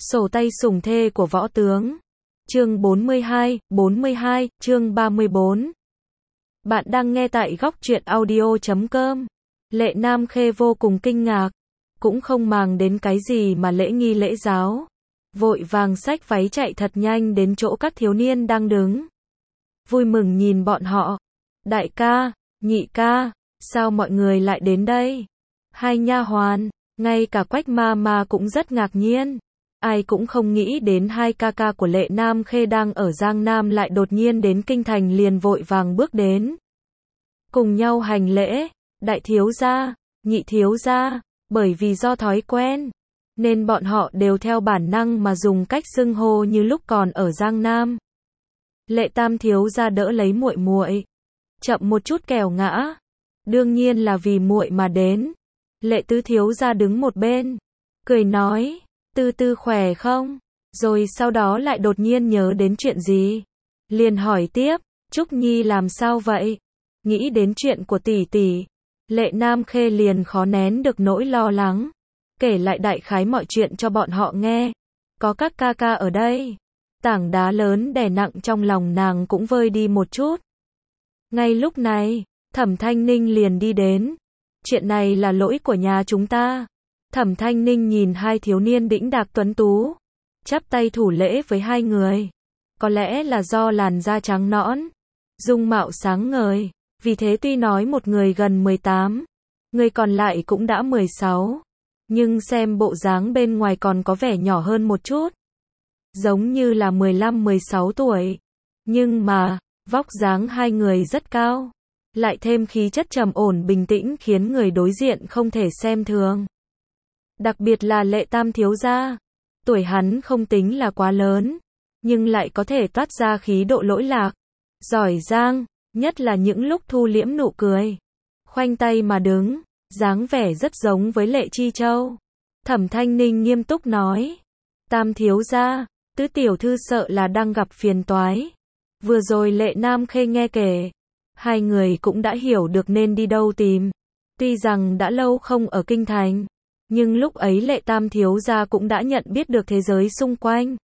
Sổ tay sủng thê của võ tướng. Chương 42, chương 34. Bạn đang nghe tại góc truyện audio.com. Lệ Nam Khê vô cùng kinh ngạc, cũng không màng đến cái gì mà lễ nghi lễ giáo. Vội vàng xách váy chạy thật nhanh đến chỗ các thiếu niên đang đứng. Vui mừng nhìn bọn họ. Đại ca, nhị ca, sao mọi người lại đến đây? Hai nha hoàn, ngay cả Quách ma cũng rất ngạc nhiên. Ai cũng không nghĩ đến hai ca ca của Lệ Nam Khê đang ở Giang Nam lại đột nhiên đến kinh thành, liền vội vàng bước đến. Cùng nhau hành lễ, đại thiếu gia, nhị thiếu gia, bởi vì do thói quen, nên bọn họ đều theo bản năng mà dùng cách xưng hô như lúc còn ở Giang Nam. Lệ Tam thiếu gia đỡ lấy muội muội, chậm một chút kẻo ngã. Đương nhiên là vì muội mà đến. Lệ Tứ thiếu gia đứng một bên, cười nói, Tư Tư khỏe không? Rồi sau đó lại đột nhiên nhớ đến chuyện gì, liền hỏi tiếp, Trúc Nhi làm sao vậy? Nghĩ đến chuyện của tỷ tỷ, Lệ Nam Khê liền khó nén được nỗi lo lắng, kể lại đại khái mọi chuyện cho bọn họ nghe. Có các ca ca ở đây, tảng đá lớn đè nặng trong lòng nàng cũng vơi đi một chút. Ngay lúc này, Thẩm Thanh Ninh liền đi đến. Chuyện này là lỗi của nhà chúng ta. Thẩm Thanh Ninh nhìn hai thiếu niên đĩnh đạc tuấn tú, chắp tay thủ lễ với hai người. Có lẽ là do làn da trắng nõn, dung mạo sáng ngời, vì thế tuy nói một người gần 18, người còn lại cũng đã 16, nhưng xem bộ dáng bên ngoài còn có vẻ nhỏ hơn một chút, giống như là 15-16 tuổi. Nhưng mà, vóc dáng hai người rất cao, lại thêm khí chất trầm ổn bình tĩnh khiến người đối diện không thể xem thường. Đặc biệt là Lệ Tam thiếu gia, tuổi hắn không tính là quá lớn, nhưng lại có thể toát ra khí độ lỗi lạc, giỏi giang, nhất là những lúc thu liễm nụ cười, khoanh tay mà đứng, dáng vẻ rất giống với Lệ Chi Châu. Thẩm Thanh Ninh nghiêm túc nói, Tam thiếu gia, Tứ tiểu thư sợ là đang gặp phiền toái. Vừa rồi Lệ Nam Khê nghe kể, hai người cũng đã hiểu được nên đi đâu tìm. Tuy rằng đã lâu không ở kinh thành, nhưng lúc ấy Lệ Tam thiếu gia cũng đã nhận biết được thế giới xung quanh,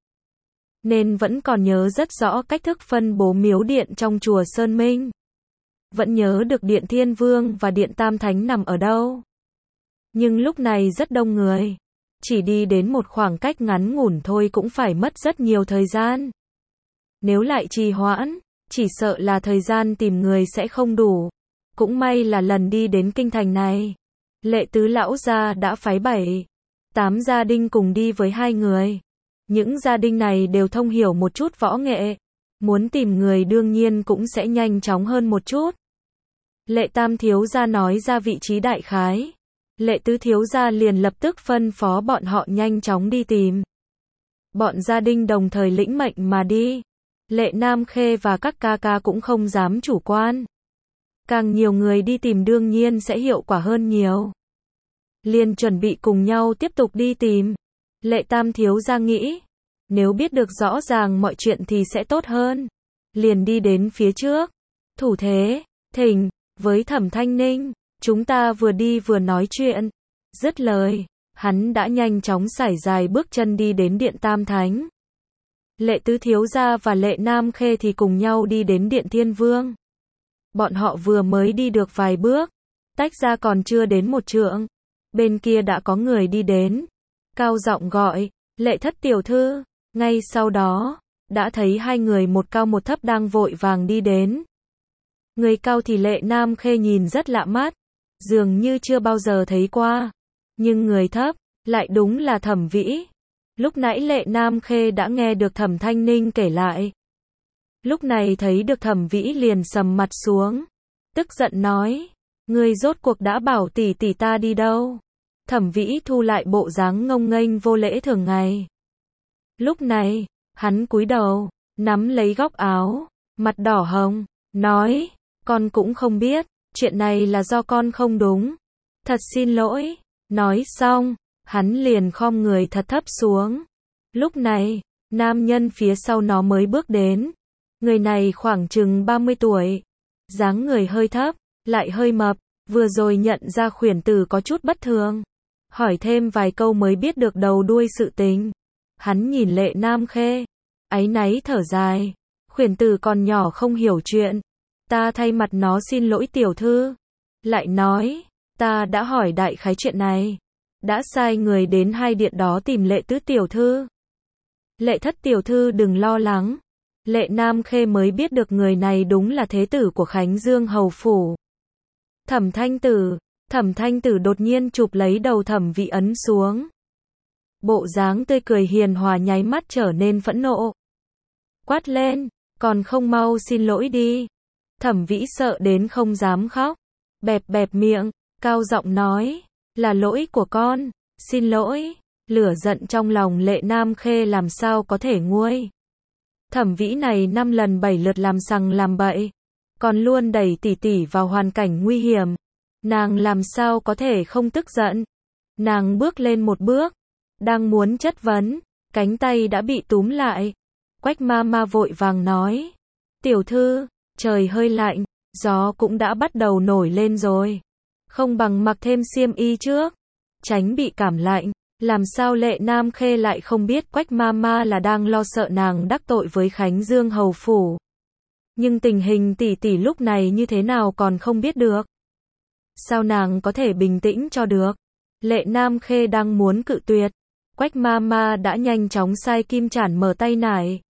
nên vẫn còn nhớ rất rõ cách thức phân bố miếu điện trong chùa Sơn Minh. Vẫn nhớ được điện Thiên Vương và điện Tam Thánh nằm ở đâu. Nhưng lúc này rất đông người, chỉ đi đến một khoảng cách ngắn ngủn thôi cũng phải mất rất nhiều thời gian. Nếu lại trì hoãn, chỉ sợ là thời gian tìm người sẽ không đủ. Cũng may là lần đi đến kinh thành này, Lệ Tứ lão gia đã phái 7-8 gia đình cùng đi với hai người. Những gia đình này đều thông hiểu một chút võ nghệ, muốn tìm người đương nhiên cũng sẽ nhanh chóng hơn một chút. Lệ Tam thiếu gia nói ra vị trí đại khái, Lệ Tứ thiếu gia liền lập tức phân phó bọn họ nhanh chóng đi tìm. Bọn gia đình đồng thời lĩnh mệnh mà đi. Lệ Nam Khê và các ca ca cũng không dám chủ quan. Càng nhiều người đi tìm đương nhiên sẽ hiệu quả hơn nhiều. Liền chuẩn bị cùng nhau tiếp tục đi tìm. Lệ Tam thiếu gia nghĩ, nếu biết được rõ ràng mọi chuyện thì sẽ tốt hơn. Liền đi đến phía trước, thủ thế, thỉnh, với Thẩm Thanh Ninh, chúng ta vừa đi vừa nói chuyện. Dứt lời, hắn đã nhanh chóng sải dài bước chân đi đến điện Tam Thánh. Lệ Tứ thiếu gia và Lệ Nam Khê thì cùng nhau đi đến điện Thiên Vương. Bọn họ vừa mới đi được vài bước, tách ra còn chưa đến một trượng, bên kia đã có người đi đến, cao giọng gọi, Lệ Thất tiểu thư. Ngay sau đó, đã thấy hai người một cao một thấp đang vội vàng đi đến. Người cao thì Lệ Nam Khê nhìn rất lạ mắt, dường như chưa bao giờ thấy qua, nhưng người thấp, lại đúng là Thẩm Vĩ. Lúc nãy Lệ Nam Khê đã nghe được Thẩm Thanh Ninh kể lại. Lúc này thấy được Thẩm Vĩ liền sầm mặt xuống, tức giận nói, ngươi rốt cuộc đã bảo tỷ tỷ ta đi đâu? Thẩm Vĩ thu lại bộ dáng ngông nghênh vô lễ thường ngày. Lúc này, hắn cúi đầu, nắm lấy góc áo, mặt đỏ hồng, nói, con cũng không biết, chuyện này là do con không đúng. Thật xin lỗi. Nói xong, hắn liền khom người thật thấp xuống. Lúc này, nam nhân phía sau nó mới bước đến. Người này khoảng chừng 30 tuổi, dáng người hơi thấp, lại hơi mập, vừa rồi nhận ra khuyển tử có chút bất thường. Hỏi thêm vài câu mới biết được đầu đuôi sự tình. Hắn nhìn Lệ Nam Khê, áy náy thở dài. Khuyển tử còn nhỏ không hiểu chuyện. Ta thay mặt nó xin lỗi tiểu thư. Lại nói, ta đã hỏi đại khái chuyện này. Đã sai người đến hai điện đó tìm Lệ tứ tiểu thư. Lệ thất tiểu thư đừng lo lắng. Lệ Nam Khê mới biết được người này đúng là thế tử của Khánh Dương hầu phủ. Thẩm Thanh Tử đột nhiên chụp lấy đầu Thẩm Vĩ ấn xuống. Bộ dáng tươi cười hiền hòa nháy mắt trở nên phẫn nộ. Quát lên, còn không mau xin lỗi đi. Thẩm Vĩ sợ đến không dám khóc. Bẹp bẹp miệng, cao giọng nói, là lỗi của con, xin lỗi. Lửa giận trong lòng Lệ Nam Khê làm sao có thể nguôi. Thẩm Vĩ này 5 lần 7 lượt làm sằng làm bậy, còn luôn đẩy tỷ tỷ vào hoàn cảnh nguy hiểm. Nàng làm sao có thể không tức giận. Nàng bước lên một bước, đang muốn chất vấn, cánh tay đã bị túm lại. Quách ma ma vội vàng nói, tiểu thư, trời hơi lạnh, gió cũng đã bắt đầu nổi lên rồi. Không bằng mặc thêm xiêm y trước, tránh bị cảm lạnh. Làm sao Lệ Nam Khê lại không biết Quách ma ma là đang lo sợ nàng đắc tội với Khánh Dương hầu phủ. Nhưng tình hình tỷ tỷ lúc này như thế nào còn không biết được. Sao nàng có thể bình tĩnh cho được. Lệ Nam Khê đang muốn cự tuyệt. Quách ma ma đã nhanh chóng sai kim chản mở tay nải.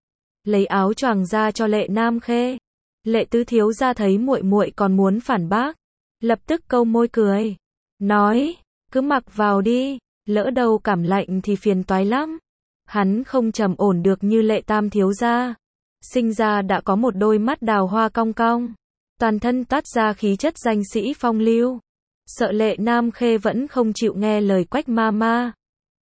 Lấy áo choàng ra cho Lệ Nam Khê. Lệ tứ thiếu gia thấy muội muội còn muốn phản bác. Lập tức câu môi cười. Nói, cứ mặc vào đi. Lỡ đâu cảm lạnh thì phiền toái lắm. Hắn không trầm ổn được như Lệ tam thiếu gia. Sinh ra đã có một đôi mắt đào hoa cong cong. Toàn thân toát ra khí chất danh sĩ phong lưu. Sợ Lệ Nam Khê vẫn không chịu nghe lời Quách ma ma.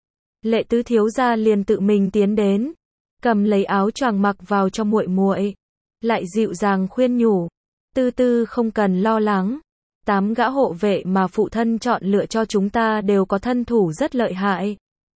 Lệ tứ thiếu gia liền tự mình tiến đến, cầm lấy áo choàng mặc vào cho muội muội, lại dịu dàng khuyên nhủ, tư tư không cần lo lắng, 8 gã hộ vệ mà phụ thân chọn lựa cho chúng ta đều có thân thủ rất lợi hại.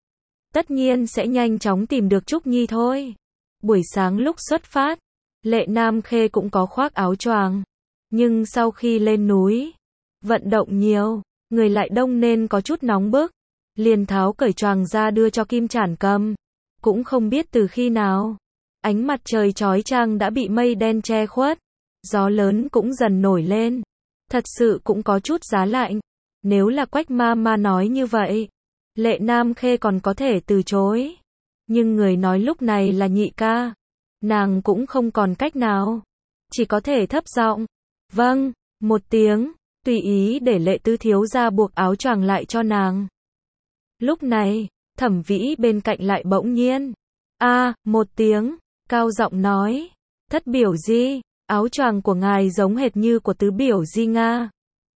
Tất nhiên sẽ nhanh chóng tìm được Trúc Nhi thôi. Buổi sáng lúc xuất phát, Lệ Nam Khê cũng có khoác áo choàng, nhưng sau khi lên núi, vận động nhiều, người lại đông nên có chút nóng bức, liền tháo cởi choàng ra đưa cho Kim Chản cầm. Cũng không biết từ khi nào, ánh mặt trời chói chang đã bị mây đen che khuất, gió lớn cũng dần nổi lên, thật sự cũng có chút giá lạnh. Nếu là Quách ma ma nói như vậy, Lệ Nam Khê còn có thể từ chối, nhưng người nói lúc này là nhị ca, nàng cũng không còn cách nào, chỉ có thể thấp giọng, vâng, một tiếng, tùy ý để Lệ tứ thiếu gia buộc áo choàng lại cho nàng. Lúc này, Thẩm Vĩ bên cạnh lại bỗng nhiên, một tiếng, cao giọng nói, thất biểu di, áo choàng của ngài giống hệt như của tứ biểu di Nga.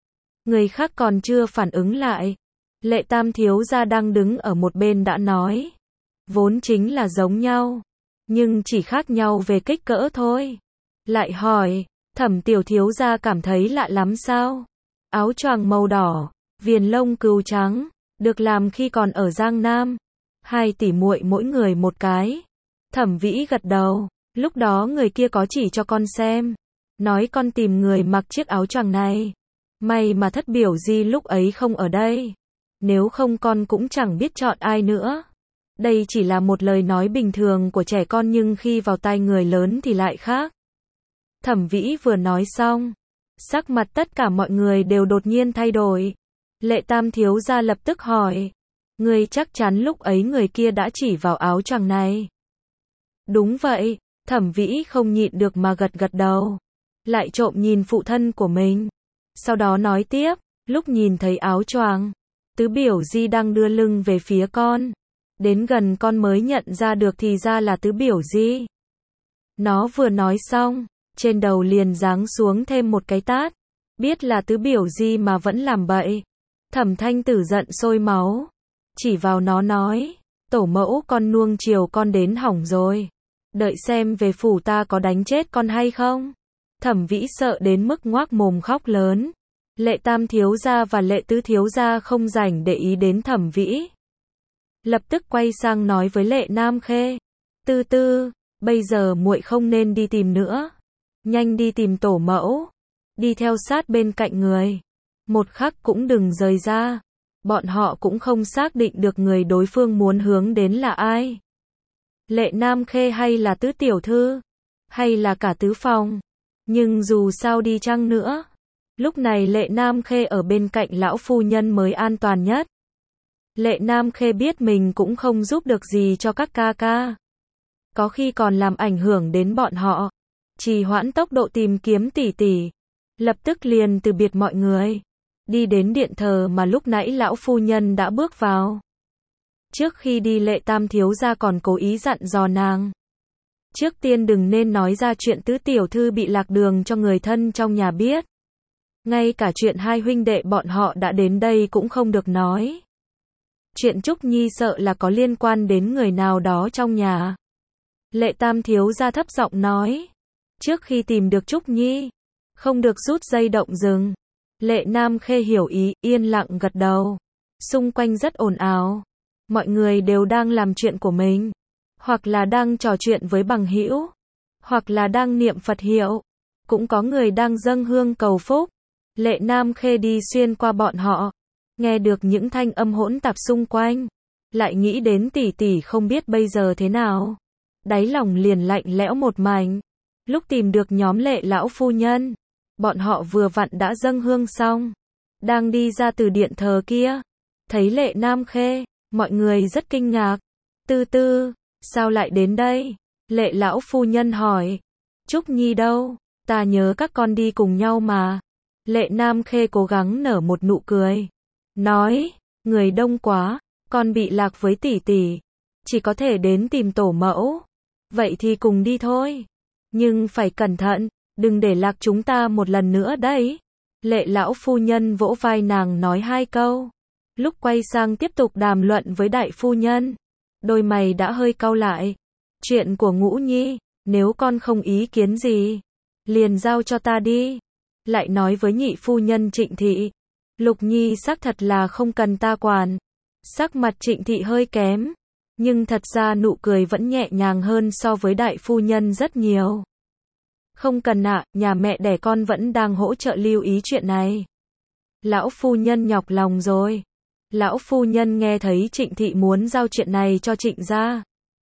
Người khác còn chưa phản ứng lại, Lệ tam thiếu gia đang đứng ở một bên đã nói, vốn chính là giống nhau, nhưng chỉ khác nhau về kích cỡ thôi. Lại hỏi, Thẩm tiểu thiếu gia cảm thấy lạ lắm sao? Áo choàng màu đỏ, viền lông cừu trắng, được làm khi còn ở Giang Nam. 2 tỷ muội mỗi người một cái. Thẩm Vĩ gật đầu, lúc đó người kia có chỉ cho con xem, nói con tìm người mặc chiếc áo choàng này. May mà thất biểu di lúc ấy không ở đây, nếu không con cũng chẳng biết chọn ai nữa. Đây chỉ là một lời nói bình thường của trẻ con nhưng khi vào tai người lớn thì lại khác. Thẩm Vĩ vừa nói xong, sắc mặt tất cả mọi người đều đột nhiên thay đổi. Lệ tam thiếu gia lập tức hỏi, ngươi chắc chắn lúc ấy người kia đã chỉ vào áo choàng này? Đúng vậy, Thẩm Vĩ không nhịn được mà gật gật đầu, lại trộm nhìn phụ thân của mình. Sau đó nói tiếp, lúc nhìn thấy áo choàng, tứ biểu di đang đưa lưng về phía con. Đến gần con mới nhận ra được thì ra là tứ biểu di. Nó vừa nói xong, trên đầu liền giáng xuống thêm một cái tát. Biết là tứ biểu di mà vẫn làm bậy. Thẩm Thanh Tử giận sôi máu, chỉ vào nó nói, tổ mẫu con nuông chiều con đến hỏng rồi. Đợi xem về phủ ta có đánh chết con hay không. Thẩm Vĩ sợ đến mức ngoác mồm khóc lớn. Lệ tam thiếu gia và Lệ tứ thiếu gia không rảnh để ý đến Thẩm Vĩ. Lập tức quay sang nói với Lệ Nam Khê, tư tư, bây giờ muội không nên đi tìm nữa. Nhanh đi tìm tổ mẫu, đi theo sát bên cạnh người. Một khắc cũng đừng rời ra. Bọn họ cũng không xác định được người đối phương muốn hướng đến là ai. Lệ Nam Khê hay là tứ tiểu thư, hay là cả tứ phòng. Nhưng dù sao đi chăng nữa, lúc này Lệ Nam Khê ở bên cạnh lão phu nhân mới an toàn nhất. Lệ Nam Khê biết mình cũng không giúp được gì cho các ca ca. Có khi còn làm ảnh hưởng đến bọn họ. Trì hoãn tốc độ tìm kiếm tỷ tỷ. Lập tức liền từ biệt mọi người. Đi đến điện thờ mà lúc nãy lão phu nhân đã bước vào. Trước khi đi Lệ Tam thiếu gia còn cố ý dặn dò nàng. Trước tiên đừng nên nói ra chuyện tứ tiểu thư bị lạc đường cho người thân trong nhà biết. Ngay cả chuyện hai huynh đệ bọn họ đã đến đây cũng không được nói. Chuyện Trúc Nhi sợ là có liên quan đến người nào đó trong nhà. Lệ Tam thiếu gia thấp giọng nói. Trước khi tìm được Trúc Nhi, không được rút dây động rừng. Lệ Nam Khê hiểu ý, yên lặng gật đầu. Xung quanh rất ồn ào. Mọi người đều đang làm chuyện của mình. Hoặc là đang trò chuyện với bằng hữu, hoặc là đang niệm Phật hiệu. Cũng có người đang dâng hương cầu phúc. Lệ Nam Khê đi xuyên qua bọn họ. Nghe được những thanh âm hỗn tạp xung quanh. Lại nghĩ đến tỷ tỷ không biết bây giờ thế nào. Đáy lòng liền lạnh lẽo một mảnh. Lúc tìm được nhóm Lệ lão phu nhân, bọn họ vừa vặn đã dâng hương xong. Đang đi ra từ điện thờ kia. Thấy Lệ Nam Khê, mọi người rất kinh ngạc. Tư tư, sao lại đến đây? Lệ lão phu nhân hỏi. Trúc Nhi đâu? Ta nhớ các con đi cùng nhau mà. Lệ Nam Khê cố gắng nở một nụ cười. Nói, người đông quá, con bị lạc với tỷ tỷ. Chỉ có thể đến tìm tổ mẫu. Vậy thì cùng đi thôi. Nhưng phải cẩn thận, đừng để lạc chúng ta một lần nữa đấy. Lệ lão phu nhân vỗ vai nàng nói hai câu. Lúc quay sang tiếp tục đàm luận với đại phu nhân, đôi mày đã hơi cau lại. Chuyện của Ngũ Nhi, nếu con không ý kiến gì, liền giao cho ta đi. Lại nói với nhị phu nhân Trịnh Thị, Lục Nhi xác thật là không cần ta quản. Sắc mặt Trịnh Thị hơi kém, nhưng thật ra nụ cười vẫn nhẹ nhàng hơn so với đại phu nhân rất nhiều. Không cần ạ, nhà mẹ đẻ con vẫn đang hỗ trợ lưu ý chuyện này. Lão phu nhân nhọc lòng rồi. Lão phu nhân nghe thấy Trịnh Thị muốn giao chuyện này cho Trịnh gia.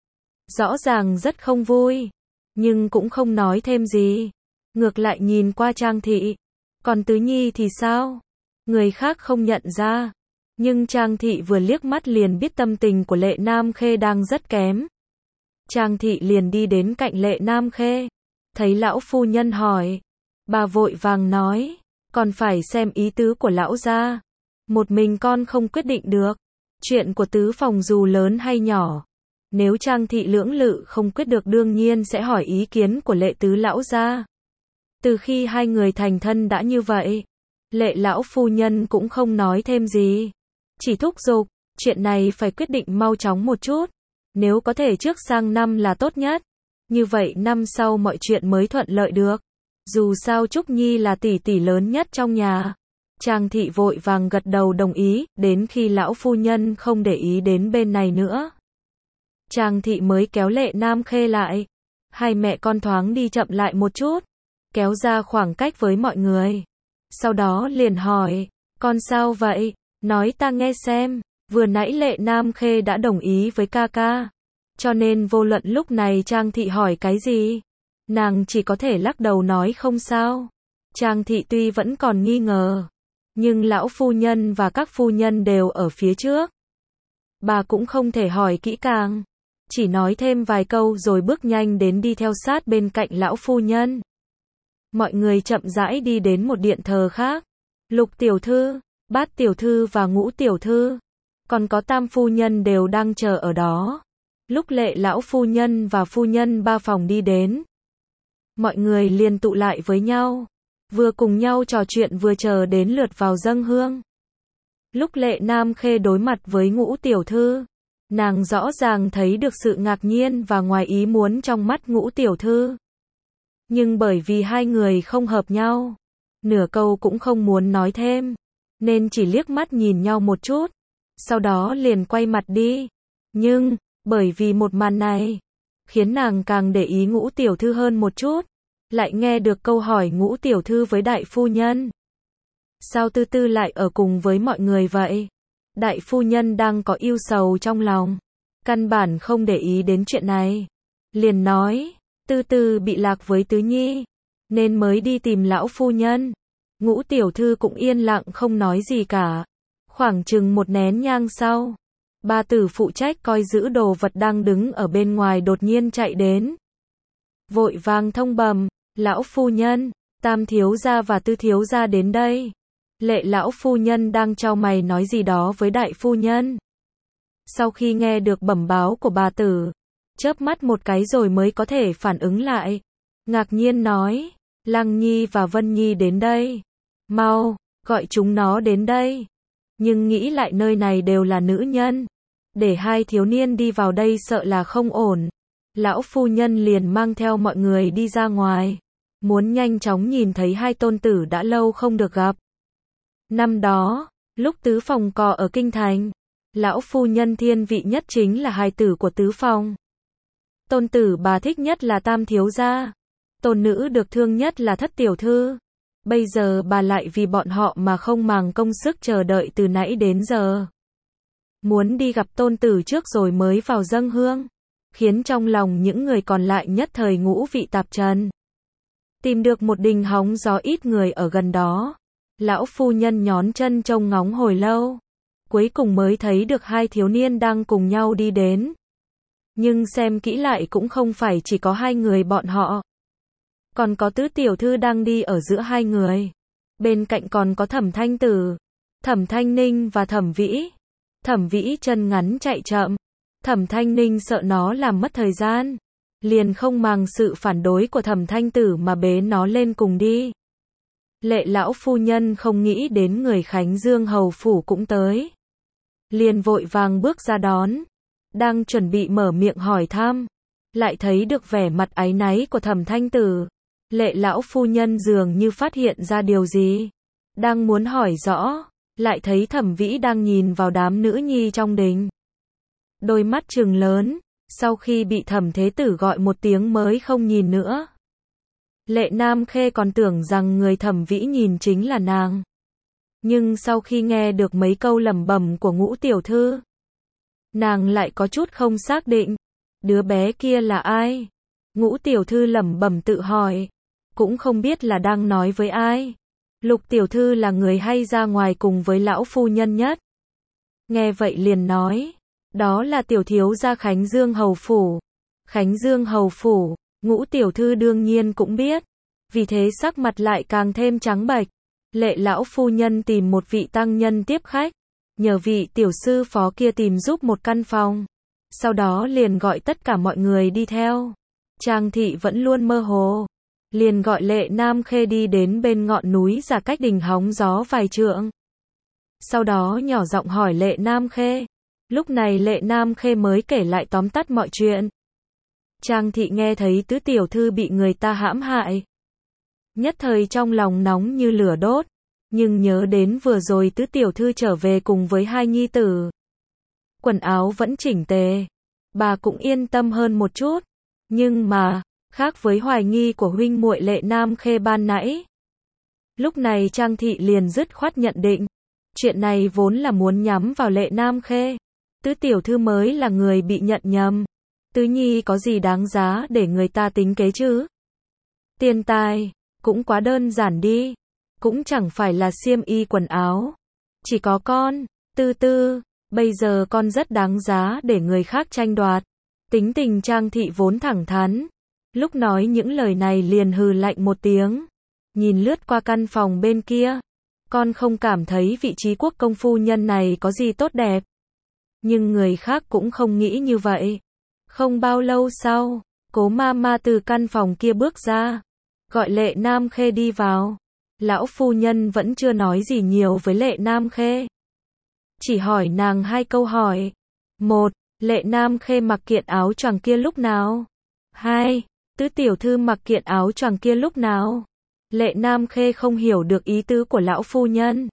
Rõ ràng rất không vui, nhưng cũng không nói thêm gì. Ngược lại nhìn qua Trang Thị. Còn Tứ Nhi thì sao? Người khác không nhận ra. Nhưng Trang Thị vừa liếc mắt liền biết tâm tình của Lệ Nam Khê đang rất kém. Trang Thị liền đi đến cạnh Lệ Nam Khê. Thấy lão phu nhân hỏi. Bà vội vàng nói. Còn phải xem ý tứ của lão gia. Một mình con không quyết định được. Chuyện của tứ phòng dù lớn hay nhỏ. Nếu Trang Thị lưỡng lự không quyết được đương nhiên sẽ hỏi ý kiến của Lệ tứ lão gia. Từ khi hai người thành thân đã như vậy. Lệ lão phu nhân cũng không nói thêm gì. Chỉ thúc giục, chuyện này phải quyết định mau chóng một chút. Nếu có thể trước sang năm là tốt nhất. Như vậy năm sau mọi chuyện mới thuận lợi được. Dù sao Trúc Nhi là tỷ tỷ lớn nhất trong nhà. Trang Thị vội vàng gật đầu đồng ý, đến khi lão phu nhân không để ý đến bên này nữa. Trang Thị mới kéo Lệ Nam Khê lại. Hai mẹ con thoáng đi chậm lại một chút, kéo ra khoảng cách với mọi người. Sau đó liền hỏi, con sao vậy? Nói ta nghe xem. Vừa nãy Lệ Nam Khê đã đồng ý với ca ca. Cho nên vô luận lúc này Trang Thị hỏi cái gì, nàng chỉ có thể lắc đầu nói không sao. Trang Thị tuy vẫn còn nghi ngờ, nhưng lão phu nhân và các phu nhân đều ở phía trước. Bà cũng không thể hỏi kỹ càng, chỉ nói thêm vài câu rồi bước nhanh đến đi theo sát bên cạnh lão phu nhân. Mọi người chậm rãi đi đến một điện thờ khác. Lục tiểu thư, Bát tiểu thư và Ngũ tiểu thư, còn có Tam phu nhân đều đang chờ ở đó. Lúc Lệ lão phu nhân và phu nhân ba phòng đi đến, mọi người liền tụ lại với nhau, vừa cùng nhau trò chuyện vừa chờ đến lượt vào dâng hương. Lúc Lệ Nam Khê đối mặt với Ngũ tiểu thư, nàng rõ ràng thấy được sự ngạc nhiên và ngoài ý muốn trong mắt Ngũ tiểu thư. Nhưng bởi vì hai người không hợp nhau, nửa câu cũng không muốn nói thêm, nên chỉ liếc mắt nhìn nhau một chút, sau đó liền quay mặt đi. Nhưng, bởi vì một màn này, khiến nàng càng để ý Ngũ tiểu thư hơn một chút, lại nghe được câu hỏi Ngũ tiểu thư với đại phu nhân. Sao Tư Tư lại ở cùng với mọi người vậy? Đại phu nhân đang có ưu sầu trong lòng. căn bản không để ý đến chuyện này. Liền nói, Tư Tư bị lạc với Tứ Nhi, nên mới đi tìm lão phu nhân. Ngũ tiểu thư cũng yên lặng không nói gì cả. Khoảng chừng một nén nhang sau, bà tử phụ trách coi giữ đồ vật đang đứng ở bên ngoài đột nhiên chạy đến. Vội vàng thông bẩm, lão phu nhân, Tam thiếu gia và Tư thiếu gia đến đây. Lệ lão phu nhân đang chau mày nói gì đó với đại phu nhân. Sau khi nghe được bẩm báo của bà tử, chớp mắt một cái rồi mới có thể phản ứng lại. Ngạc nhiên nói, Lăng Nhi và Vân Nhi đến đây. Mau, gọi chúng nó đến đây. Nhưng nghĩ lại nơi này đều là nữ nhân. Để hai thiếu niên đi vào đây sợ là không ổn. Lão phu nhân liền mang theo mọi người đi ra ngoài. Muốn nhanh chóng nhìn thấy hai tôn tử đã lâu không được gặp. Năm đó, lúc Tứ Phòng cò ở Kinh Thành, lão phu nhân thiên vị nhất chính là hài tử của Tứ Phòng. Tôn tử bà thích nhất là Tam thiếu gia. Tôn nữ được thương nhất là Thất tiểu thư. Bây giờ bà lại vì bọn họ mà không màng công sức chờ đợi từ nãy đến giờ. Muốn đi gặp tôn tử trước rồi mới vào dâng hương, khiến trong lòng những người còn lại nhất thời ngũ vị tạp trần. Tìm được một đình hóng gió ít người ở gần đó, lão phu nhân nhón chân trông ngóng hồi lâu, cuối cùng mới thấy được hai thiếu niên đang cùng nhau đi đến. Nhưng xem kỹ lại cũng không phải chỉ có hai người bọn họ. Còn có Tứ tiểu thư đang đi ở giữa hai người. Bên cạnh còn có Thẩm Thanh Tử, Thẩm Thanh Ninh và Thẩm Vĩ. Thẩm Vĩ chân ngắn chạy chậm. Thẩm Thanh Ninh sợ nó làm mất thời gian, liền không màng sự phản đối của Thẩm Thanh Tử mà bế nó lên cùng đi. Lệ lão phu nhân không nghĩ đến người Khánh Dương hầu phủ cũng tới. Liền vội vàng bước ra đón. Đang chuẩn bị mở miệng hỏi thăm, lại thấy được vẻ mặt áy náy của Thẩm Thanh Tử. Lệ lão phu nhân dường như phát hiện ra điều gì, đang muốn hỏi rõ, lại thấy Thẩm Vĩ đang nhìn vào đám nữ nhi trong đình. Đôi mắt trừng lớn, sau khi bị Thẩm Thế Tử gọi một tiếng mới không nhìn nữa. Lệ Nam Khê còn tưởng rằng người Thẩm Vĩ nhìn chính là nàng. Nhưng sau khi nghe được mấy câu lẩm bẩm của Ngũ tiểu thư, nàng lại có chút không xác định, đứa bé kia là ai? Ngũ tiểu thư lẩm bẩm tự hỏi, cũng không biết là đang nói với ai. Lục tiểu thư là người hay ra ngoài cùng với lão phu nhân nhất. Nghe vậy liền nói, đó là tiểu thiếu gia Khánh Dương hầu phủ. Khánh Dương hầu phủ, Ngũ tiểu thư đương nhiên cũng biết, vì thế sắc mặt lại càng thêm trắng bệch. Lệ lão phu nhân tìm một vị tăng nhân tiếp khách, nhờ vị tiểu sư phó kia tìm giúp một căn phòng. Sau đó liền gọi tất cả mọi người đi theo. Trang thị vẫn luôn mơ hồ, liền gọi Lệ Nam Khê đi đến bên ngọn núi giả cách đình hóng gió vài trượng. Sau đó nhỏ giọng hỏi Lệ Nam Khê. Lúc này Lệ Nam Khê mới kể lại tóm tắt mọi chuyện. Trang thị nghe thấy Tứ tiểu thư bị người ta hãm hại, nhất thời trong lòng nóng như lửa đốt, nhưng nhớ đến vừa rồi Tứ tiểu thư trở về cùng với hai nhi tử, quần áo vẫn chỉnh tề, bà cũng yên tâm hơn một chút. Nhưng mà, khác với hoài nghi của huynh muội Lệ Nam Khê ban nãy, lúc này Trang thị liền dứt khoát nhận định, chuyện này vốn là muốn nhắm vào Lệ Nam Khê. Tứ tiểu thư mới là người bị nhận nhầm. Tứ nhi có gì đáng giá để người ta tính kế chứ? Tiền tài, cũng quá đơn giản đi. Cũng chẳng phải là xiêm y quần áo. Chỉ có con, Tư Tư, bây giờ con rất đáng giá để người khác tranh đoạt. Tính tình Trang thị vốn thẳng thắn. Lúc nói những lời này liền hừ lạnh một tiếng. Nhìn lướt qua căn phòng bên kia. Con không cảm thấy vị trí quốc công phu nhân này có gì tốt đẹp. Nhưng người khác cũng không nghĩ như vậy. Không bao lâu sau, Cố Mama từ căn phòng kia bước ra, gọi Lệ Nam Khê đi vào. Lão phu nhân vẫn chưa nói gì nhiều với Lệ Nam Khê, chỉ hỏi nàng hai câu hỏi. 1. Lệ Nam Khê mặc kiện áo choàng kia lúc nào? 2. Tứ tiểu thư mặc kiện áo choàng kia lúc nào? Lệ Nam Khê không hiểu được ý tứ của lão phu nhân.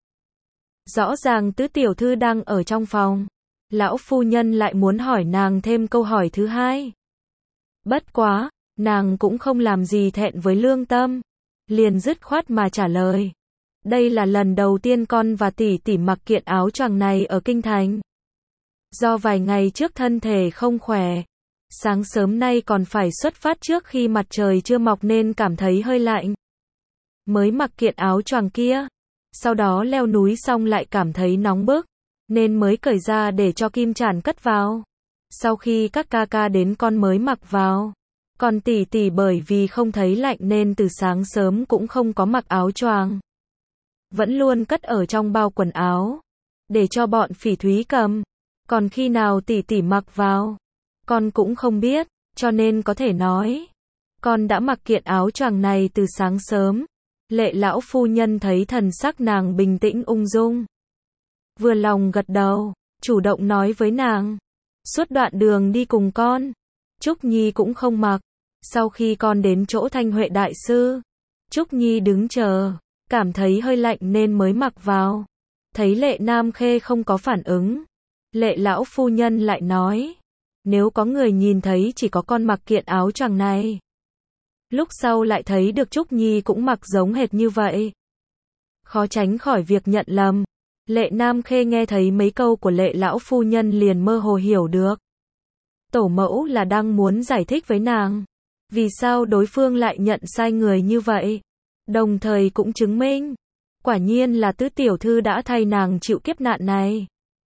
Rõ ràng Tứ tiểu thư đang ở trong phòng, lão phu nhân lại muốn hỏi nàng thêm câu hỏi thứ hai. Bất quá, nàng cũng không làm gì thẹn với lương tâm, liền dứt khoát mà trả lời. Đây là lần đầu tiên con và tỷ tỷ mặc kiện áo choàng này ở Kinh Thành. Do vài ngày trước thân thể không khỏe, sáng sớm nay còn phải xuất phát trước khi mặt trời chưa mọc nên cảm thấy hơi lạnh. Mới mặc kiện áo choàng kia, sau đó leo núi xong lại cảm thấy nóng bức, nên mới cởi ra để cho Kim Trản cất vào. Sau khi các ca ca đến con mới mặc vào. Còn tỷ tỷ bởi vì không thấy lạnh nên từ sáng sớm cũng không có mặc áo choàng. Vẫn luôn cất ở trong bao quần áo, để cho bọn Phỉ Thúy cầm. Còn khi nào tỷ tỷ mặc vào, con cũng không biết, cho nên có thể nói, con đã mặc kiện áo choàng này từ sáng sớm. Lệ lão phu nhân thấy thần sắc nàng bình tĩnh ung dung, vừa lòng gật đầu, chủ động nói với nàng, suốt đoạn đường đi cùng con, Trúc Nhi cũng không mặc. Sau khi con đến chỗ Thanh Huệ đại sư, Trúc Nhi đứng chờ, cảm thấy hơi lạnh nên mới mặc vào. Thấy Lệ Nam Khê không có phản ứng, Lệ lão phu nhân lại nói, nếu có người nhìn thấy chỉ có con mặc kiện áo choàng này. Lúc sau lại thấy được Trúc Nhi cũng mặc giống hệt như vậy. Khó tránh khỏi việc nhận lầm. Lệ Nam Khê nghe thấy mấy câu của Lệ lão phu nhân liền mơ hồ hiểu được. Tổ mẫu là đang muốn giải thích với nàng, vì sao đối phương lại nhận sai người như vậy. Đồng thời cũng chứng minh, quả nhiên là tứ tiểu thư đã thay nàng chịu kiếp nạn này.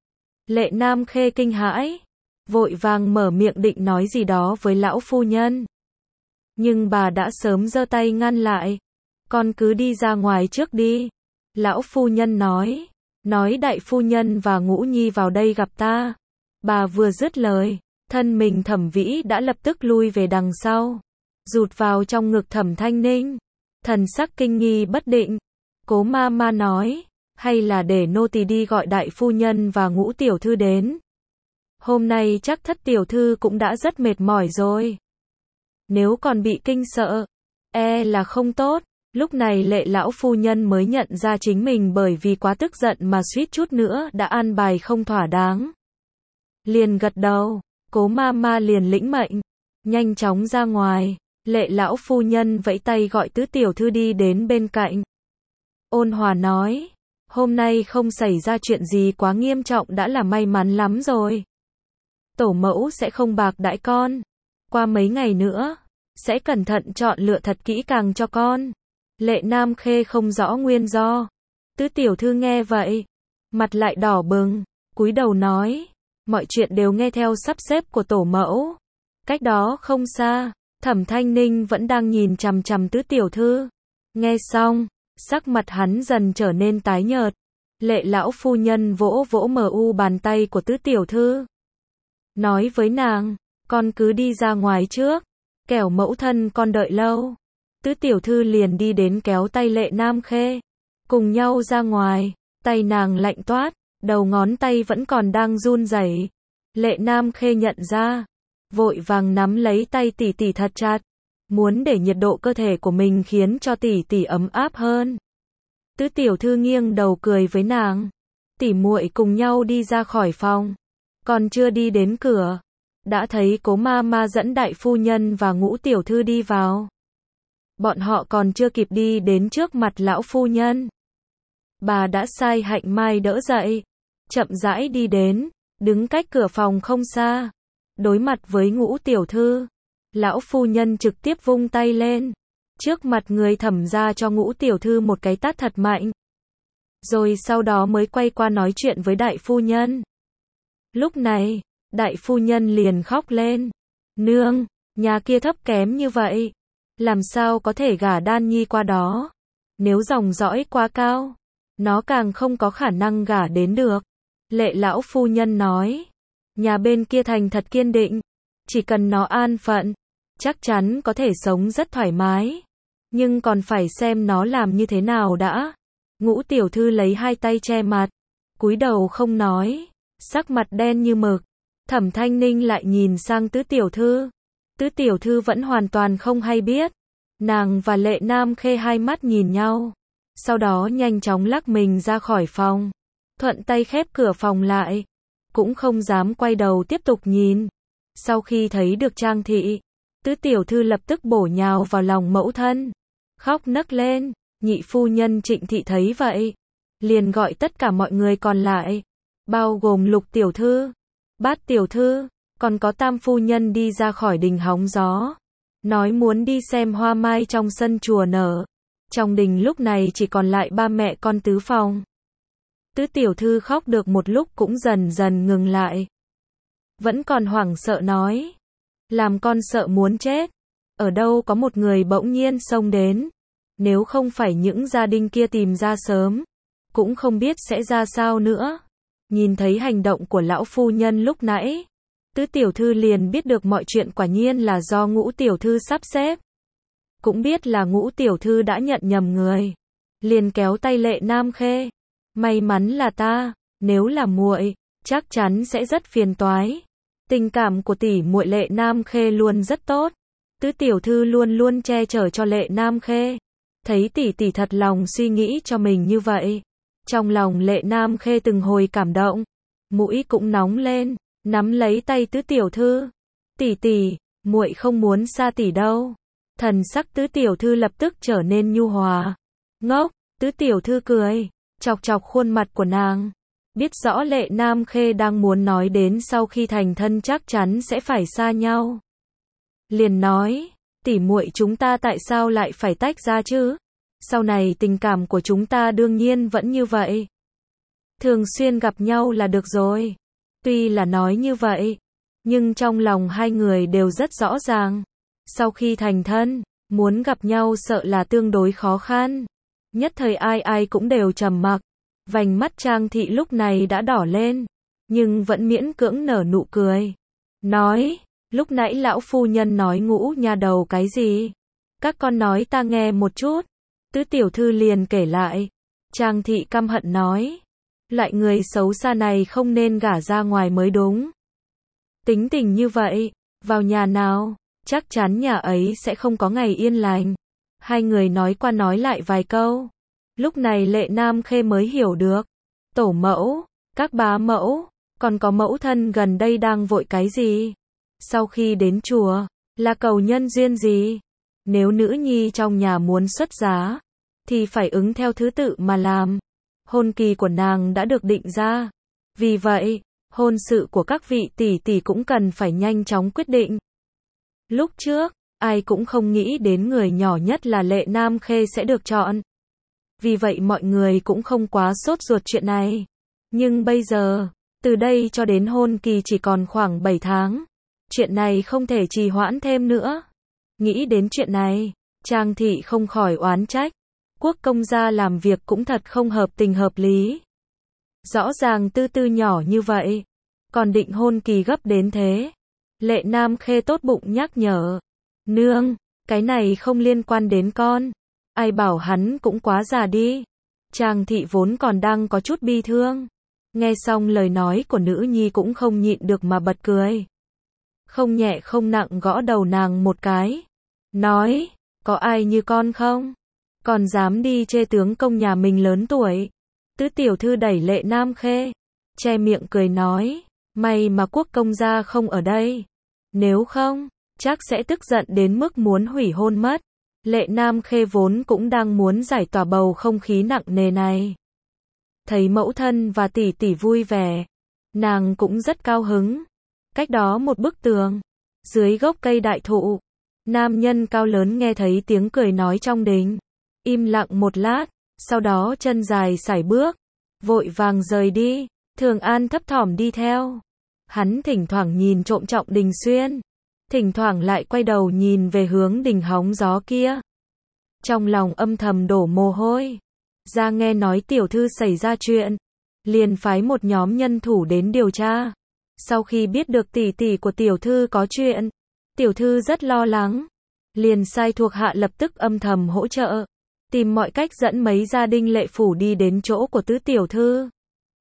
Lệ Nam Khê kinh hãi, vội vàng mở miệng định nói gì đó với lão phu nhân. Nhưng bà đã sớm giơ tay ngăn lại. Con cứ đi ra ngoài trước đi. Lão phu nhân nói đại phu nhân và Ngũ Nhi vào đây gặp ta. Bà vừa dứt lời, thân mình Thẩm Vĩ đã lập tức lui về đằng sau, rụt vào trong ngực Thẩm Thanh Ninh, thần sắc kinh nghi bất định. Cố ma ma nói, hay là để nô tỳ đi gọi đại phu nhân và Ngũ tiểu thư đến. Hôm nay chắc Thất tiểu thư cũng đã rất mệt mỏi rồi. Nếu còn bị kinh sợ, là không tốt. Lúc này Lệ lão phu nhân mới nhận ra chính mình bởi vì quá tức giận mà suýt chút nữa đã an bài không thỏa đáng. Liền gật đầu, Cố ma ma liền lĩnh mệnh, nhanh chóng ra ngoài. Lệ lão phu nhân vẫy tay gọi tứ tiểu thư đi đến bên cạnh. Ôn hòa nói, hôm nay không xảy ra chuyện gì quá nghiêm trọng đã là may mắn lắm rồi. Tổ mẫu sẽ không bạc đãi con. Qua mấy ngày nữa, sẽ cẩn thận chọn lựa thật kỹ càng cho con. Lệ Nam Khê không rõ nguyên do. Tứ tiểu thư nghe vậy, mặt lại đỏ bừng, cúi đầu nói, mọi chuyện đều nghe theo sắp xếp của tổ mẫu. Cách đó không xa, Thẩm Thanh Ninh vẫn đang nhìn chằm chằm tứ tiểu thư. Nghe xong, sắc mặt hắn dần trở nên tái nhợt. Lệ lão phu nhân vỗ vỗ bàn tay của tứ tiểu thư, nói với nàng, con cứ đi ra ngoài trước, kẻo mẫu thân con đợi lâu. Tứ tiểu thư liền đi đến kéo tay Lệ Nam Khê, cùng nhau ra ngoài. Tay nàng lạnh toát, đầu ngón tay vẫn còn đang run rẩy. Lệ Nam Khê nhận ra, vội vàng nắm lấy tay tỷ tỷ thật chặt, muốn để nhiệt độ cơ thể của mình khiến cho tỷ tỷ ấm áp hơn. Tứ tiểu thư nghiêng đầu cười với nàng, tỷ muội cùng nhau đi ra khỏi phòng, còn chưa đi đến cửa, đã thấy Cố ma ma dẫn đại phu nhân và Ngũ tiểu thư đi vào. Bọn họ còn chưa kịp đi đến trước mặt lão phu nhân, bà đã sai Hạnh Mai đỡ dậy, chậm rãi đi đến, đứng cách cửa phòng không xa, đối mặt với Ngũ tiểu thư. Lão phu nhân trực tiếp vung tay lên, trước mặt người Thẩm ra cho Ngũ tiểu thư một cái tát thật mạnh. Rồi sau đó mới quay qua nói chuyện với đại phu nhân. Lúc này, đại phu nhân liền khóc lên. Nương, nhà kia thấp kém như vậy, làm sao có thể gả Đan Nhi qua đó? Nếu dòng dõi quá cao, nó càng không có khả năng gả đến được. Lệ lão phu nhân nói, nhà bên kia thành thật kiên định, chỉ cần nó an phận, chắc chắn có thể sống rất thoải mái. Nhưng còn phải xem nó làm như thế nào đã. Ngũ tiểu thư lấy hai tay che mặt, cúi đầu không nói, sắc mặt đen như mực. Thẩm Thanh Ninh lại nhìn sang tứ tiểu thư. Tứ tiểu thư vẫn hoàn toàn không hay biết. Nàng và Lệ Nam Khê hai mắt nhìn nhau, sau đó nhanh chóng lắc mình ra khỏi phòng, thuận tay khép cửa phòng lại, cũng không dám quay đầu tiếp tục nhìn. Sau khi thấy được Trang thị, tứ tiểu thư lập tức bổ nhào vào lòng mẫu thân, khóc nấc lên. Nhị phu nhân Trịnh thị thấy vậy, liền gọi tất cả mọi người còn lại, bao gồm Lục tiểu thư, Bát tiểu thư, còn có tam phu nhân đi ra khỏi đình hóng gió. Nói muốn đi xem hoa mai trong sân chùa nở. Trong đình lúc này chỉ còn lại ba mẹ con Tứ Phong. Tứ tiểu thư khóc được một lúc cũng dần dần ngừng lại. Vẫn còn hoảng sợ nói. Làm con sợ muốn chết. Ở đâu có một người bỗng nhiên xông đến. Nếu không phải những gia đình kia tìm ra sớm, cũng không biết sẽ ra sao nữa. Nhìn thấy hành động của lão phu nhân lúc nãy, Tứ tiểu thư liền biết được mọi chuyện quả nhiên là do Ngũ tiểu thư sắp xếp. Cũng biết là Ngũ tiểu thư đã nhận nhầm người. Liền kéo tay Lệ Nam Khê. May mắn là ta, nếu là muội, chắc chắn sẽ rất phiền toái. Tình cảm của tỷ muội Lệ Nam Khê luôn rất tốt. Tứ tiểu thư luôn luôn che chở cho Lệ Nam Khê. Thấy tỷ tỷ thật lòng suy nghĩ cho mình như vậy, trong lòng Lệ Nam Khê từng hồi cảm động, mũi cũng nóng lên, nắm lấy tay Tứ tiểu thư. Tỷ tỷ, muội không muốn xa tỷ đâu. Thần sắc Tứ tiểu thư lập tức trở nên nhu hòa. Ngốc, Tứ tiểu thư cười, chọc chọc khuôn mặt của nàng. Biết rõ Lệ Nam Khê đang muốn nói đến sau khi thành thân chắc chắn sẽ phải xa nhau. Liền nói, tỷ muội chúng ta tại sao lại phải tách ra chứ? Sau này tình cảm của chúng ta đương nhiên vẫn như vậy. Thường xuyên gặp nhau là được rồi. Tuy là nói như vậy, nhưng trong lòng hai người đều rất rõ ràng. Sau khi thành thân, muốn gặp nhau sợ là tương đối khó khăn. Nhất thời ai ai cũng đều trầm mặc. Vành mắt Trang Thị lúc này đã đỏ lên, nhưng vẫn miễn cưỡng nở nụ cười. Nói, lúc nãy lão phu nhân nói Ngũ nha đầu cái gì? Các con nói ta nghe một chút. Tứ tiểu thư liền kể lại. Trang Thị căm hận nói, loại người xấu xa này không nên gả ra ngoài mới đúng. Tính tình như vậy, vào nhà nào, chắc chắn nhà ấy sẽ không có ngày yên lành. Hai người nói qua nói lại vài câu. Lúc này Lệ Nam Khê mới hiểu được. Tổ mẫu, các bá mẫu, còn có mẫu thân gần đây đang vội cái gì? Sau khi đến chùa, là cầu nhân duyên gì? Nếu nữ nhi trong nhà muốn xuất giá, thì phải ứng theo thứ tự mà làm. Hôn kỳ của nàng đã được định ra. Vì vậy, hôn sự của các vị tỷ tỷ cũng cần phải nhanh chóng quyết định. Lúc trước, ai cũng không nghĩ đến người nhỏ nhất là Lệ Nam Khê sẽ được chọn. Vì vậy mọi người cũng không quá sốt ruột chuyện này. Nhưng bây giờ, từ đây cho đến hôn kỳ chỉ còn khoảng 7 tháng. Chuyện này không thể trì hoãn thêm nữa. Nghĩ đến chuyện này, Trang Thị không khỏi oán trách. Quốc công gia làm việc cũng thật không hợp tình hợp lý. Rõ ràng tư tư nhỏ như vậy, còn định hôn kỳ gấp đến thế. Lệ Nam Khê tốt bụng nhắc nhở. Nương, cái này không liên quan đến con. Ai bảo hắn cũng quá già đi. Trang Thị vốn còn đang có chút bi thương. Nghe xong lời nói của nữ nhi cũng không nhịn được mà bật cười. Không nhẹ không nặng gõ đầu nàng một cái. Nói, có ai như con không? Còn dám đi chê tướng công nhà mình lớn tuổi. Tứ tiểu thư đẩy Lệ Nam Khê, che miệng cười nói, may mà quốc công gia không ở đây. Nếu không, chắc sẽ tức giận đến mức muốn hủy hôn mất. Lệ Nam Khê vốn cũng đang muốn giải tỏa bầu không khí nặng nề này. Thấy mẫu thân và tỷ tỷ vui vẻ, nàng cũng rất cao hứng. Cách đó một bức tường, dưới gốc cây đại thụ, nam nhân cao lớn nghe thấy tiếng cười nói trong đình, im lặng một lát, sau đó chân dài sải bước, vội vàng rời đi. Thường An thấp thỏm đi theo. Hắn thỉnh thoảng nhìn trộm Trọng Đình Xuyên, thỉnh thoảng lại quay đầu nhìn về hướng đình hóng gió kia. Trong lòng âm thầm đổ mồ hôi. Ra nghe nói tiểu thư xảy ra chuyện, liền phái một nhóm nhân thủ đến điều tra. Sau khi biết được tỷ tỷ của tiểu thư có chuyện, tiểu thư rất lo lắng, liền sai thuộc hạ lập tức âm thầm hỗ trợ, tìm mọi cách dẫn mấy gia đình Lệ phủ đi đến chỗ của tứ tiểu thư.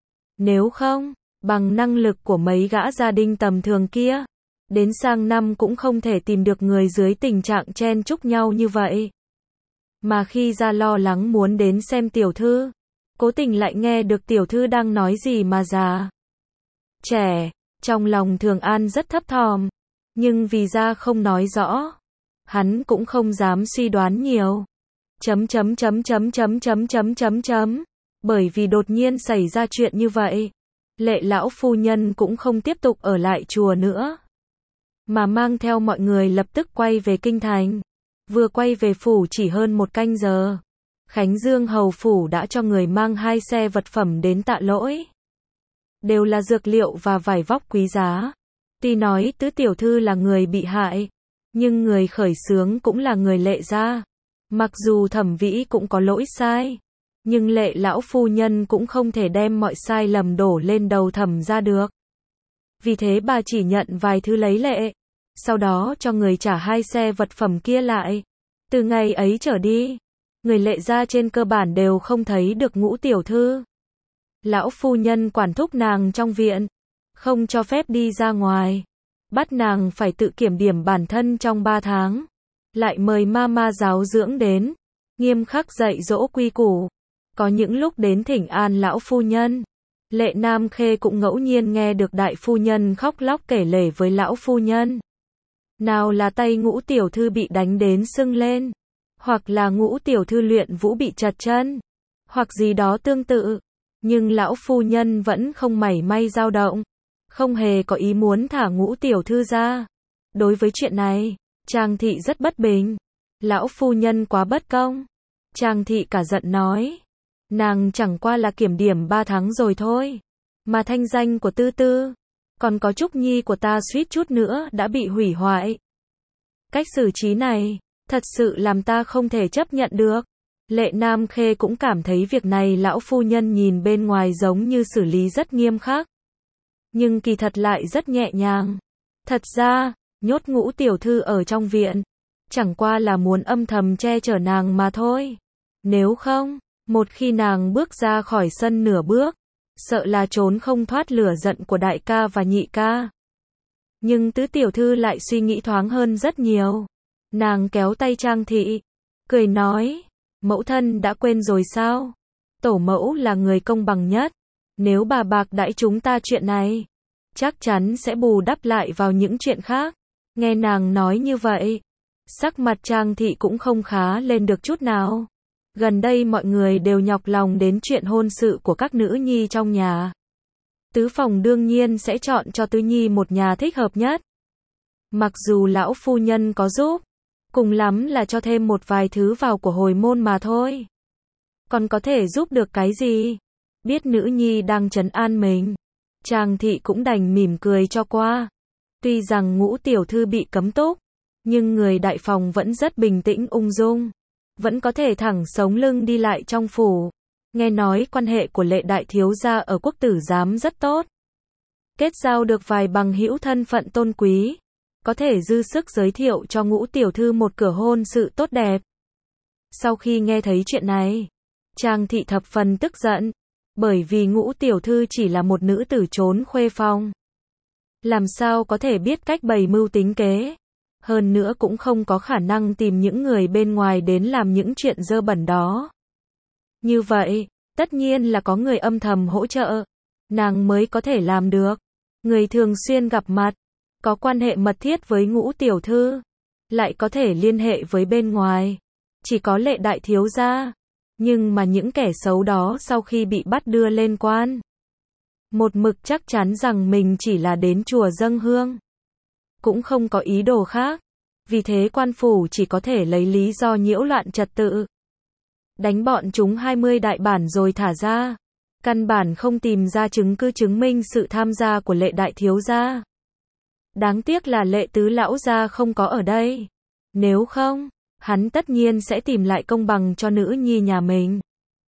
Nếu không, bằng năng lực của mấy gã gia đình tầm thường kia, đến sang năm cũng không thể tìm được người dưới tình trạng chen chúc nhau như vậy. Mà khi ra lo lắng muốn đến xem tiểu thư, cố tình lại nghe được tiểu thư đang nói gì mà già trẻ. Trong lòng Thường An rất thấp thỏm, nhưng vì ra không nói rõ, hắn cũng không dám suy đoán nhiều. Bởi vì đột nhiên xảy ra chuyện như vậy, Lệ lão phu nhân cũng không tiếp tục ở lại chùa nữa, mà mang theo mọi người lập tức quay về kinh thành. Vừa quay về phủ chỉ hơn 1 canh giờ, Khánh Dương hầu phủ đã cho người mang 2 xe vật phẩm đến tạ lỗi. Đều là dược liệu và vải vóc quý giá. Tuy nói tứ tiểu thư là người bị hại, nhưng người khởi xướng cũng là người Lệ gia. Mặc dù Thẩm Vĩ cũng có lỗi sai, nhưng Lệ lão phu nhân cũng không thể đem mọi sai lầm đổ lên đầu Thẩm gia được. Vì thế bà chỉ nhận vài thứ lấy lệ, sau đó cho người trả 2 xe vật phẩm kia lại. Từ ngày ấy trở đi, người Lệ gia trên cơ bản đều không thấy được Ngũ tiểu thư. Lão phu nhân quản thúc nàng trong viện, không cho phép đi ra ngoài, bắt nàng phải tự kiểm điểm bản thân trong 3 tháng, lại mời ma giáo dưỡng đến, nghiêm khắc dạy dỗ quy củ. Có những lúc đến thỉnh an lão phu nhân, Lệ Nam Khê cũng ngẫu nhiên nghe được đại phu nhân khóc lóc kể lể với lão phu nhân. Nào là tay Ngũ tiểu thư bị đánh đến sưng lên, hoặc là Ngũ tiểu thư luyện vũ bị trật chân, hoặc gì đó tương tự. Nhưng lão phu nhân vẫn không mảy may dao động, không hề có ý muốn thả Ngũ tiểu thư ra. Đối với chuyện này, Trang thị rất bất bình. Lão phu nhân quá bất công. Trang thị cả giận nói, nàng chẳng qua là kiểm điểm 3 tháng rồi thôi, mà thanh danh của Tư Tư, còn có Trúc Nhi của ta suýt chút nữa đã bị hủy hoại. Cách xử trí này, thật sự làm ta không thể chấp nhận được. Lệ Nam Khê cũng cảm thấy việc này lão phu nhân nhìn bên ngoài giống như xử lý rất nghiêm khắc, nhưng kỳ thật lại rất nhẹ nhàng. Thật ra, nhốt Ngũ tiểu thư ở trong viện, chẳng qua là muốn âm thầm che chở nàng mà thôi. Nếu không, một khi nàng bước ra khỏi sân nửa bước, sợ là trốn không thoát lửa giận của đại ca và nhị ca. Nhưng tứ tiểu thư lại suy nghĩ thoáng hơn rất nhiều. Nàng kéo tay Trang thị, cười nói, mẫu thân đã quên rồi sao? Tổ mẫu là người công bằng nhất. Nếu bà bạc đãi chúng ta chuyện này, chắc chắn sẽ bù đắp lại vào những chuyện khác. Nghe nàng nói như vậy, sắc mặt Trang thị cũng không khá lên được chút nào. Gần đây mọi người đều nhọc lòng đến chuyện hôn sự của các nữ nhi trong nhà. Tứ phòng đương nhiên sẽ chọn cho Tứ Nhi một nhà thích hợp nhất. Mặc dù lão phu nhân có giúp, cùng lắm là cho thêm một vài thứ vào của hồi môn mà thôi. Còn có thể giúp được cái gì? Biết nữ nhi đang trấn an mình, Trang thị cũng đành mỉm cười cho qua. Tuy rằng Ngũ tiểu thư bị cấm túc, nhưng người đại phòng vẫn rất bình tĩnh ung dung, vẫn có thể thẳng sống lưng đi lại trong phủ. Nghe nói quan hệ của Lệ đại thiếu gia ở Quốc tử giám rất tốt, kết giao được vài bằng hữu thân phận tôn quý, có thể dư sức giới thiệu cho Ngũ tiểu thư một cửa hôn sự tốt đẹp. Sau khi nghe thấy chuyện này, Trang thị thập phần tức giận, bởi vì Ngũ tiểu thư chỉ là một nữ tử trốn khuê phòng, làm sao có thể biết cách bày mưu tính kế, hơn nữa cũng không có khả năng tìm những người bên ngoài đến làm những chuyện dơ bẩn đó. Như vậy, tất nhiên là có người âm thầm hỗ trợ, nàng mới có thể làm được. Người thường xuyên gặp mặt, có quan hệ mật thiết với Ngũ tiểu thư, lại có thể liên hệ với bên ngoài, chỉ có Lệ đại thiếu gia. Nhưng mà những kẻ xấu đó sau khi bị bắt đưa lên quan, một mực chắc chắn rằng mình chỉ là đến chùa dâng hương, cũng không có ý đồ khác. Vì thế quan phủ chỉ có thể lấy lý do nhiễu loạn trật tự, đánh bọn chúng 20 đại bản rồi thả ra. Căn bản không tìm ra chứng cứ chứng minh sự tham gia của Lệ đại thiếu gia. Đáng tiếc là Lệ tứ lão gia không có ở đây. Nếu không, hắn tất nhiên sẽ tìm lại công bằng cho nữ nhi nhà mình.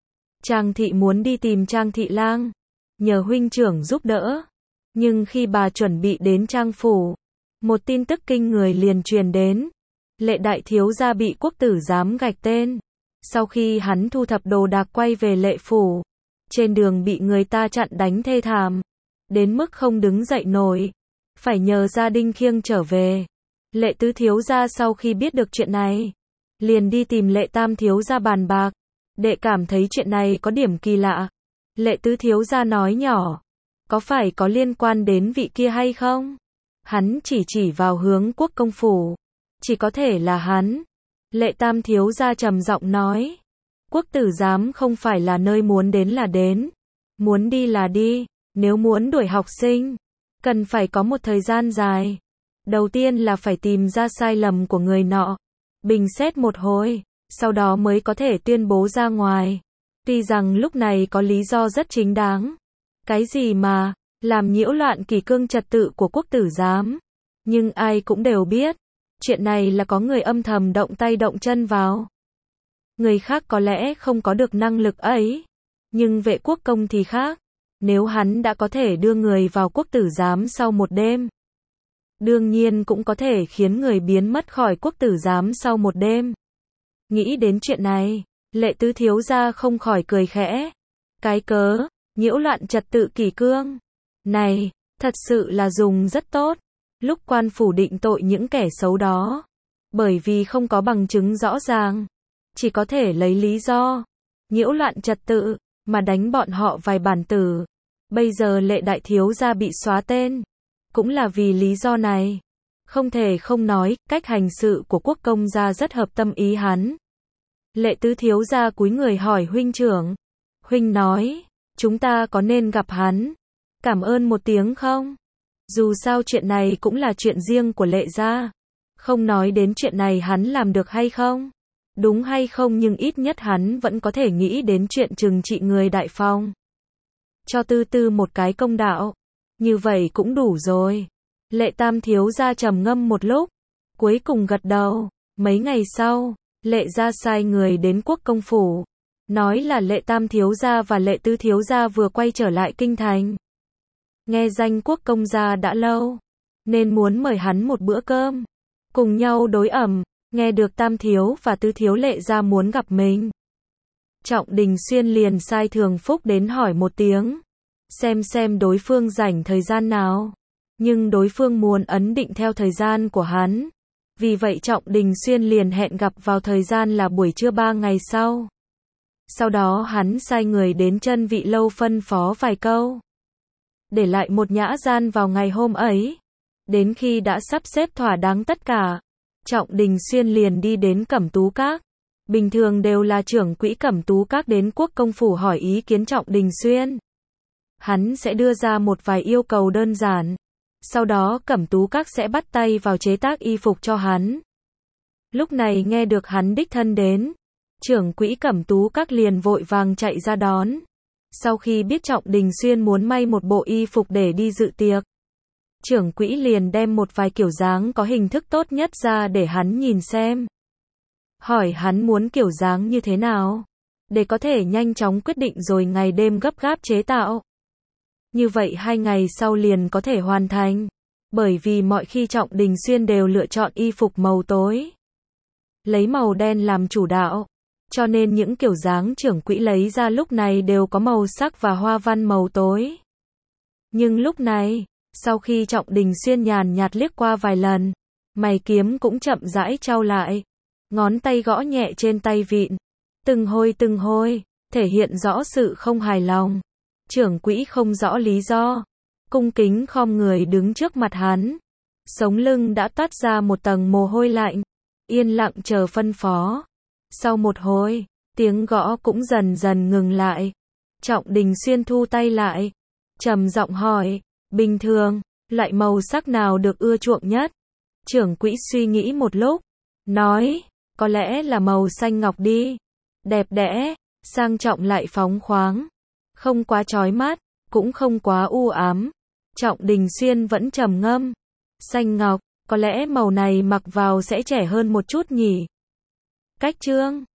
Trang thị muốn đi tìm Trang thị lang, nhờ huynh trưởng giúp đỡ. Nhưng khi bà chuẩn bị đến Trang phủ, một tin tức kinh người liền truyền đến. Lệ đại thiếu gia bị Quốc tử giám gạch tên. Sau khi hắn thu thập đồ đạc quay về Lệ phủ, trên đường bị người ta chặn đánh thê thảm, đến mức không đứng dậy nổi, phải nhờ gia đình khiêng trở về. Lệ tứ thiếu gia sau khi biết được chuyện này, liền đi tìm Lệ tam thiếu gia bàn bạc. Đệ cảm thấy chuyện này có điểm kỳ lạ. Lệ tứ thiếu gia nói nhỏ, có phải có liên quan đến vị kia hay không? Hắn chỉ vào hướng Quốc công phủ, chỉ có thể là hắn. Lệ tam thiếu gia trầm giọng nói, Quốc tử giám không phải là nơi muốn đến là đến, muốn đi là đi, Nếu muốn đuổi học sinh, cần phải có một thời gian dài. Đầu tiên là phải tìm ra sai lầm của người nọ, bình xét một hồi, sau đó mới có thể tuyên bố ra ngoài. Tuy rằng lúc này có lý do rất chính đáng. Cái gì mà, làm nhiễu loạn kỷ cương trật tự của quốc tử giám. Nhưng ai cũng đều biết, chuyện này là có người âm thầm động tay động chân vào. Người khác có lẽ không có được năng lực ấy, nhưng vệ quốc công thì khác. Nếu hắn đã có thể đưa người vào quốc tử giám sau một đêm, đương nhiên cũng có thể khiến người biến mất khỏi quốc tử giám sau một đêm. Nghĩ đến chuyện này, Lệ tứ thiếu gia không khỏi cười khẽ. Cái cớ, nhiễu loạn trật tự kỷ cương này, thật sự là dùng rất tốt. Lúc quan phủ định tội những kẻ xấu đó, bởi vì không có bằng chứng rõ ràng, chỉ có thể lấy lý do nhiễu loạn trật tự mà đánh bọn họ vài bản tử. Bây giờ Lệ đại thiếu gia bị xóa tên, cũng là vì lý do này. Không thể không nói, cách hành sự của quốc công gia rất hợp tâm ý hắn. Lệ tứ thiếu gia cúi người hỏi huynh trưởng. Huynh nói, chúng ta có nên gặp hắn, cảm ơn một tiếng không? Dù sao chuyện này cũng là chuyện riêng của Lệ gia. Không nói đến chuyện này hắn làm được hay không, đúng hay không, nhưng ít nhất hắn vẫn có thể nghĩ đến chuyện trừng trị người Đại Phong. Cho tư tư một cái công đạo. Như vậy cũng đủ rồi. Lệ tam thiếu gia trầm ngâm một lúc, cuối cùng gật đầu. Mấy ngày sau, Lệ gia sai người đến quốc công phủ, nói là Lệ tam thiếu gia và Lệ tứ thiếu gia vừa quay trở lại kinh thành. Nghe danh quốc công gia đã lâu, nên muốn mời hắn một bữa cơm, cùng nhau đối ẩm. Nghe được tam thiếu và tứ thiếu Lệ gia muốn gặp mình, Trọng Đình Xuyên liền sai Thường Phúc đến hỏi một tiếng, xem đối phương rảnh thời gian nào. Nhưng đối phương muốn ấn định theo thời gian của hắn. Vì vậy Trọng Đình Xuyên liền hẹn gặp vào thời gian là buổi trưa 3 ngày sau. Sau đó hắn sai người đến Chân Vị lâu phân phó vài câu, để lại một nhã gian vào ngày hôm ấy. Đến khi đã sắp xếp thỏa đáng tất cả, Trọng Đình Xuyên liền đi đến Cẩm Tú Các. Bình thường đều là trưởng quỹ Cẩm Tú Các đến quốc công phủ hỏi ý kiến Trọng Đình Xuyên. Hắn sẽ đưa ra một vài yêu cầu đơn giản. Sau đó Cẩm Tú Các sẽ bắt tay vào chế tác y phục cho hắn. Lúc này nghe được hắn đích thân đến, trưởng quỹ Cẩm Tú Các liền vội vàng chạy ra đón. Sau khi biết Trọng Đình Xuyên muốn may một bộ y phục để đi dự tiệc, trưởng quỹ liền đem một vài kiểu dáng có hình thức tốt nhất ra để hắn nhìn xem. Hỏi hắn muốn kiểu dáng như thế nào, để có thể nhanh chóng quyết định rồi ngày đêm gấp gáp chế tạo. Như vậy 2 ngày sau liền có thể hoàn thành. Bởi vì mọi khi Trọng Đình Xuyên đều lựa chọn y phục màu tối, lấy màu đen làm chủ đạo. Cho nên những kiểu dáng trưởng quỹ lấy ra lúc này đều có màu sắc và hoa văn màu tối. Nhưng lúc này, sau khi Trọng Đình Xuyên nhàn nhạt liếc qua vài lần, mày kiếm cũng chậm rãi chau lại. Ngón tay gõ nhẹ trên tay vịn, từng hồi, thể hiện rõ sự không hài lòng. Trưởng quỹ không rõ lý do, cung kính khom người đứng trước mặt hắn. Sống lưng đã toát ra một tầng mồ hôi lạnh, yên lặng chờ phân phó. Sau một hồi, tiếng gõ cũng dần dần ngừng lại. Trọng Đình Xuyên thu tay lại, trầm giọng hỏi, bình thường, loại màu sắc nào được ưa chuộng nhất? Trưởng quỹ suy nghĩ một lúc, nói, có lẽ là màu xanh ngọc đi. Đẹp đẽ, sang trọng lại phóng khoáng. Không quá chói mắt, cũng không quá u ám. Trọng Đình Xuyên vẫn trầm ngâm. Xanh ngọc, có lẽ màu này mặc vào sẽ trẻ hơn một chút nhỉ. Cách chương